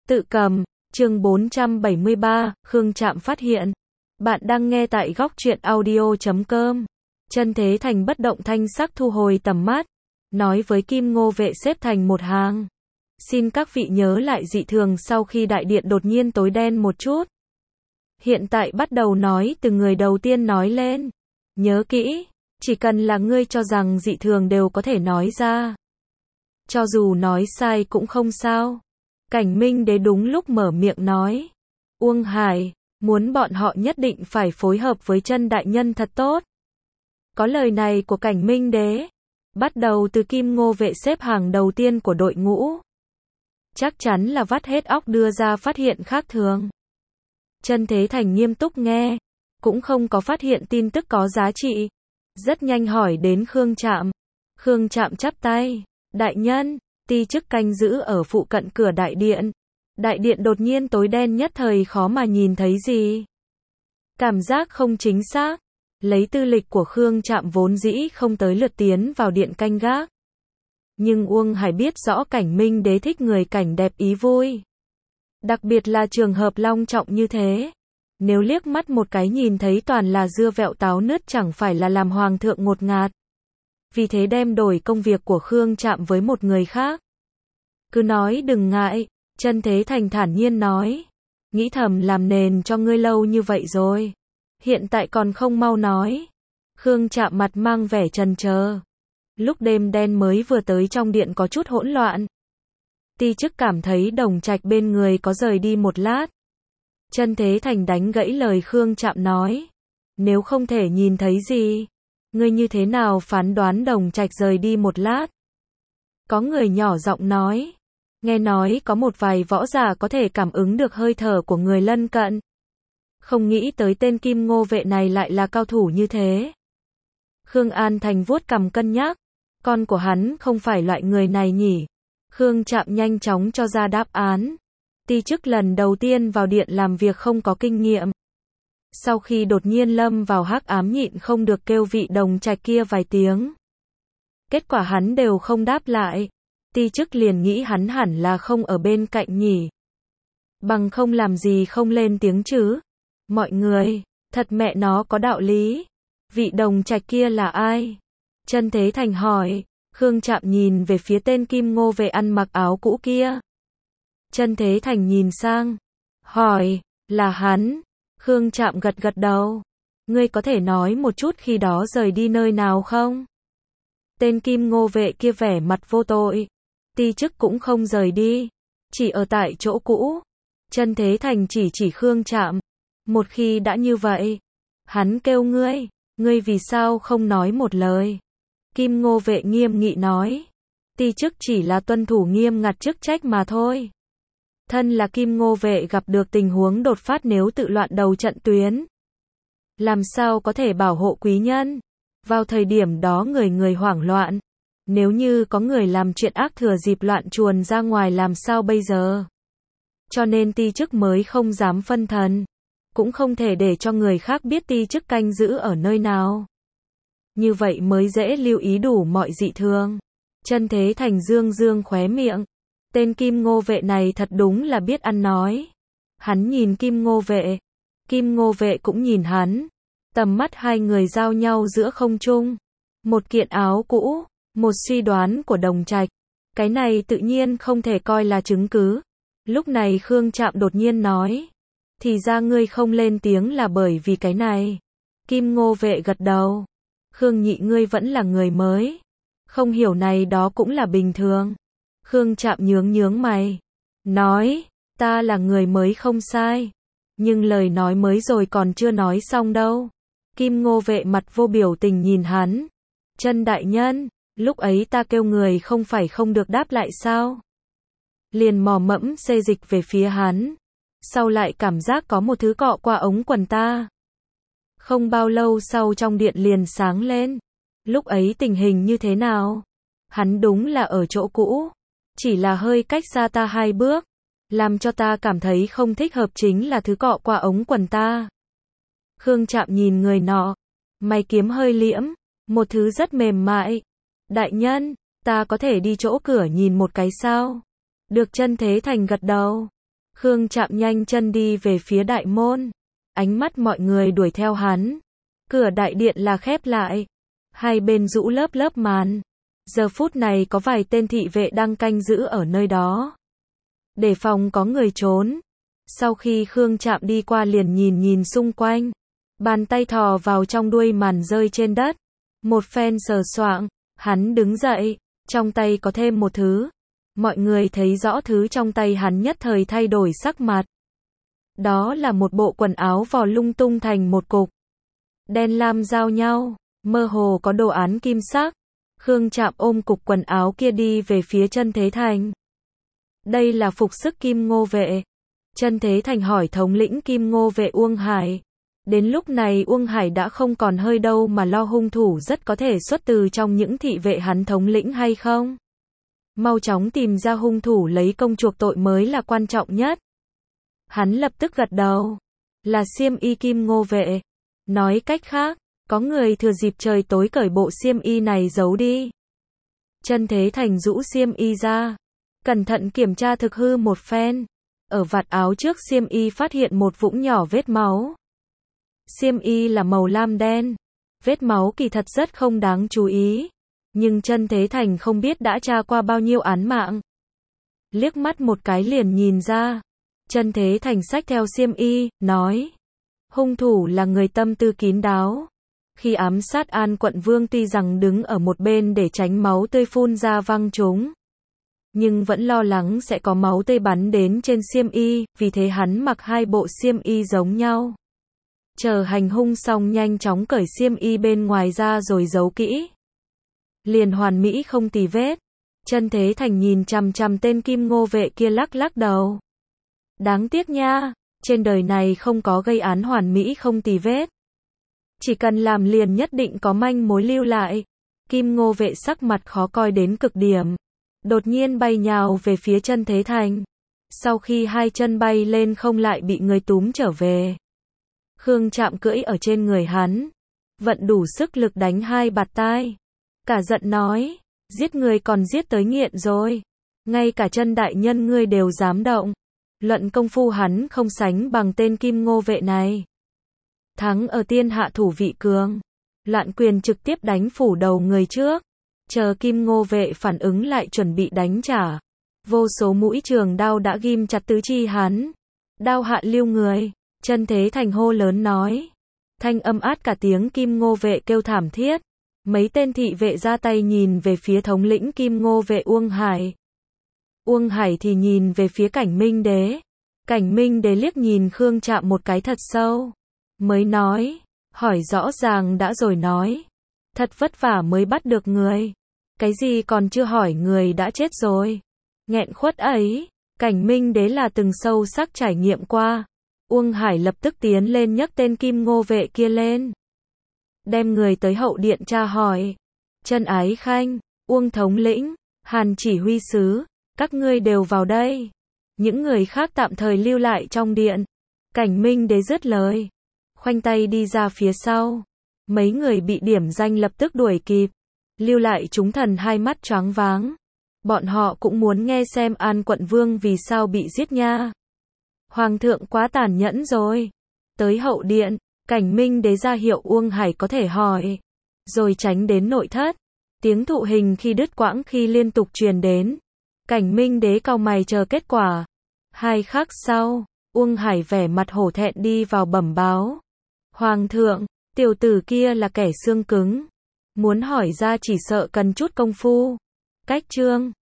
Tự cầm, chương 473, Khương Trạm phát hiện. Bạn đang nghe tại góc truyện audio.com. Chân Thế Thành bất động thanh sắc thu hồi tầm mắt, nói với Kim Ngô Vệ xếp thành một hàng. Xin các vị nhớ lại dị thường sau khi đại điện đột nhiên tối đen một chút. Hiện tại bắt đầu nói từ người đầu tiên nói lên. Nhớ kỹ, chỉ cần là ngươi cho rằng dị thường đều có thể nói ra. Cho dù nói sai cũng không sao. Cảnh Minh Đế đúng lúc mở miệng nói. Uông Hải, muốn bọn họ nhất định phải phối hợp với Chân đại nhân thật tốt. Có lời này của Cảnh Minh Đế, bắt đầu từ Kim Ngô Vệ xếp hàng đầu tiên của đội ngũ. Chắc chắn là vắt hết óc đưa ra phát hiện khác thường. Chân Thế Thành nghiêm túc nghe, cũng không có phát hiện tin tức có giá trị. Rất nhanh hỏi đến Khương Trạm. Khương Trạm chắp tay. Đại nhân, ti chức canh giữ ở phụ cận cửa đại điện. Đại điện đột nhiên tối đen nhất thời khó mà nhìn thấy gì. Cảm giác không chính xác. Lấy tư lịch của Khương Trạm vốn dĩ không tới lượt tiến vào điện canh gác. Nhưng Uông Hải biết rõ Cảnh Minh Đế thích người cảnh đẹp ý vui. Đặc biệt là trường hợp long trọng như thế. Nếu liếc mắt một cái nhìn thấy toàn là dưa vẹo táo nứt chẳng phải là làm hoàng thượng ngột ngạt. Vì thế đem đổi công việc của Khương Trạm với một người khác. Cứ nói đừng ngại, Chân Thế Thành thản nhiên nói. Nghĩ thầm làm nền cho ngươi lâu như vậy rồi. Hiện tại còn không mau nói. Khương Trạm mặt mang vẻ chần chờ. Lúc đêm đen mới vừa tới trong điện có chút hỗn loạn. Ti chức cảm thấy Đồng Trạch bên người có rời đi một lát. Chân Thế Thành đánh gãy lời Khương Trạm nói. Nếu không thể nhìn thấy gì, ngươi như thế nào phán đoán Đồng Trạch rời đi một lát? Có người nhỏ giọng nói. Nghe nói có một vài võ giả có thể cảm ứng được hơi thở của người lân cận. Không nghĩ tới tên Kim Ngô Vệ này lại là cao thủ như thế. Khương An Thành vuốt cằm cân nhắc. Con của hắn không phải loại người này nhỉ? Khương Trạm nhanh chóng cho ra đáp án. Ti chức lần đầu tiên vào điện làm việc không có kinh nghiệm. Sau khi đột nhiên lâm vào hắc ám nhịn không được kêu vị Đồng Trạch kia vài tiếng. Kết quả hắn đều không đáp lại. Ti chức liền nghĩ hắn hẳn là không ở bên cạnh nhỉ. Bằng không làm gì không lên tiếng chứ. Mọi người, thật mẹ nó có đạo lý. Vị Đồng Trạch kia là ai? Chân Thế Thành hỏi. Khương Trạm nhìn về phía tên Kim Ngô Vệ ăn mặc áo cũ kia. Chân Thế Thành nhìn sang. Hỏi, là hắn? Khương Trạm gật gật đầu. Ngươi có thể nói một chút khi đó rời đi nơi nào không? Tên Kim Ngô Vệ kia vẻ mặt vô tội. Ti chức cũng không rời đi. Chỉ ở tại chỗ cũ. Chân Thế Thành chỉ Khương Trạm. Một khi đã như vậy. Hắn kêu ngươi. Ngươi vì sao không nói một lời? Kim Ngô Vệ nghiêm nghị nói. Ti chức chỉ là tuân thủ nghiêm ngặt chức trách mà thôi. Thân là Kim Ngô Vệ gặp được tình huống đột phát nếu tự loạn đầu trận tuyến. Làm sao có thể bảo hộ quý nhân? Vào thời điểm đó người hoảng loạn. Nếu như có người làm chuyện ác thừa dịp loạn chuồn ra ngoài làm sao bây giờ? Cho nên ti chức mới không dám phân thần. Cũng không thể để cho người khác biết ti chức canh giữ ở nơi nào. Như vậy mới dễ lưu ý đủ mọi dị thường. Chân Thế Thành dương khóe miệng. Tên Kim Ngô Vệ này thật đúng là biết ăn nói. Hắn nhìn Kim Ngô Vệ. Kim Ngô Vệ cũng nhìn hắn. Tầm mắt hai người giao nhau giữa không trung. Một kiện áo cũ, một suy đoán của Đồng Trạch. Cái này tự nhiên không thể coi là chứng cứ. Lúc này Khương Trạm đột nhiên nói. Thì ra ngươi không lên tiếng là bởi vì cái này. Kim Ngô Vệ gật đầu. Khương nhị ngươi vẫn là người mới. Không hiểu này đó cũng là bình thường. Khương Trạm nhướng mày. Nói, ta là người mới không sai. Nhưng lời nói mới rồi còn chưa nói xong đâu. Kim Ngô Vệ mặt vô biểu tình nhìn hắn. Chân đại nhân, lúc ấy ta kêu người không phải không được đáp lại sao? Liền mò mẫm xê dịch về phía hắn. Sau lại cảm giác có một thứ cọ qua ống quần ta. Không bao lâu sau trong điện liền sáng lên. Lúc ấy tình hình như thế nào? Hắn đúng là ở chỗ cũ. Chỉ là hơi cách xa ta 2 bước. Làm cho ta cảm thấy không thích hợp chính là thứ cọ qua ống quần ta. Khương Trạm nhìn người nọ. Mày kiếm hơi liễm. Một thứ rất mềm mại. Đại nhân, ta có thể đi chỗ cửa nhìn một cái sao? Được. Chân Thế Thành gật đầu. Khương Trạm nhanh chân đi về phía đại môn. Ánh mắt mọi người đuổi theo hắn. Cửa đại điện là khép lại. Hai bên rũ lớp lớp màn. Giờ phút này có vài tên thị vệ đang canh giữ ở nơi đó. Để phòng có người trốn. Sau khi Khương Trạm đi qua liền nhìn xung quanh. Bàn tay thò vào trong đuôi màn rơi trên đất. Một phen sờ soạng, hắn đứng dậy, trong tay có thêm một thứ. Mọi người thấy rõ thứ trong tay hắn nhất thời thay đổi sắc mặt. Đó là một bộ quần áo vò lung tung thành một cục. Đen lam giao nhau, mơ hồ có đồ án kim sắc. Khương Trạm ôm cục quần áo kia đi về phía Chân Thế Thành. Đây là phục sức Kim Ngô vệ. Chân Thế Thành hỏi thống lĩnh Kim Ngô vệ Uông Hải. Đến lúc này Uông Hải đã không còn hơi đâu mà lo hung thủ rất có thể xuất từ trong những thị vệ hắn thống lĩnh hay không. Mau chóng tìm ra hung thủ lấy công chuộc tội mới là quan trọng nhất. Hắn lập tức gật đầu. Là xiêm y Kim Ngô vệ. Nói cách khác, có người thừa dịp trời tối cởi bộ xiêm y này giấu đi. Chân Thế Thành rũ xiêm y ra. Cẩn thận kiểm tra thực hư một phen. Ở vạt áo trước xiêm y phát hiện một vũng nhỏ vết máu. Xiêm y là màu lam đen. Vết máu kỳ thật rất không đáng chú ý. Nhưng Chân Thế Thành không biết đã tra qua bao nhiêu án mạng. Liếc mắt một cái liền nhìn ra. Chân Thế Thành xách theo xiêm y, nói. Hung thủ là người tâm tư kín đáo. Khi ám sát An Quận Vương tuy rằng đứng ở một bên để tránh máu tươi phun ra văng chúng. Nhưng vẫn lo lắng sẽ có máu tươi bắn đến trên xiêm y, vì thế hắn mặc hai bộ xiêm y giống nhau. Chờ hành hung xong nhanh chóng cởi xiêm y bên ngoài ra rồi giấu kỹ. Liền hoàn mỹ không tì vết. Chân Thế Thành nhìn chằm chằm tên Kim Ngô vệ kia lắc lắc đầu. Đáng tiếc nha, trên đời này không có gây án hoàn mỹ không tì vết. Chỉ cần làm liền nhất định có manh mối lưu lại. Kim Ngô vệ sắc mặt khó coi đến cực điểm. Đột nhiên bay nhào về phía Chân Thế Thành. Sau khi hai chân bay lên không lại bị người túm trở về. Khương Trạm cưỡi ở trên người hắn. Vận đủ sức lực đánh hai bạt tai. Cả giận nói. Giết người còn giết tới nghiện rồi. Ngay cả Chân đại nhân ngươi đều dám động. Luận công phu hắn không sánh bằng tên Kim Ngô vệ này. Thắng ở tiên hạ thủ vị cường. Loạn quyền trực tiếp đánh phủ đầu người trước. Chờ Kim Ngô vệ phản ứng lại chuẩn bị đánh trả. Vô số mũi trường đao đã ghim chặt tứ chi hắn. Đao hạ lưu người. Chân Thế Thành hô lớn nói. Thanh âm át cả tiếng Kim Ngô vệ kêu thảm thiết. Mấy tên thị vệ ra tay nhìn về phía thống lĩnh Kim Ngô vệ Uông Hải. Uông Hải thì nhìn về phía Cảnh Minh Đế. Cảnh Minh Đế liếc nhìn Khương Trạm một cái thật sâu. Mới nói. Hỏi rõ ràng đã rồi nói. Thật vất vả mới bắt được người. Cái gì còn chưa hỏi người đã chết rồi. Nghẹn khuất ấy. Cảnh Minh Đế là từng sâu sắc trải nghiệm qua. Uông Hải lập tức tiến lên nhấc tên Kim Ngô vệ kia lên. Đem người tới hậu điện tra hỏi. Chân Ái Khanh, Uông thống lĩnh, Hàn chỉ huy sứ, các ngươi đều vào đây. Những người khác tạm thời lưu lại trong điện. Cảnh Minh Đế dứt lời. Khoanh tay đi ra phía sau. Mấy người bị điểm danh lập tức đuổi kịp. Lưu lại chúng thần hai mắt choáng váng. Bọn họ cũng muốn nghe xem An Quận Vương vì sao bị giết nha. Hoàng thượng quá tàn nhẫn rồi. Tới hậu điện, Cảnh Minh Đế ra hiệu Uông Hải có thể hỏi. Rồi tránh đến nội thất. Tiếng thụ hình khi đứt quãng khi liên tục truyền đến. Cảnh Minh Đế cau mày chờ kết quả. 2 khắc sau, Uông Hải vẻ mặt hổ thẹn đi vào bẩm báo. Hoàng thượng, tiểu tử kia là kẻ xương cứng. Muốn hỏi ra chỉ sợ cần chút công phu. Cách chương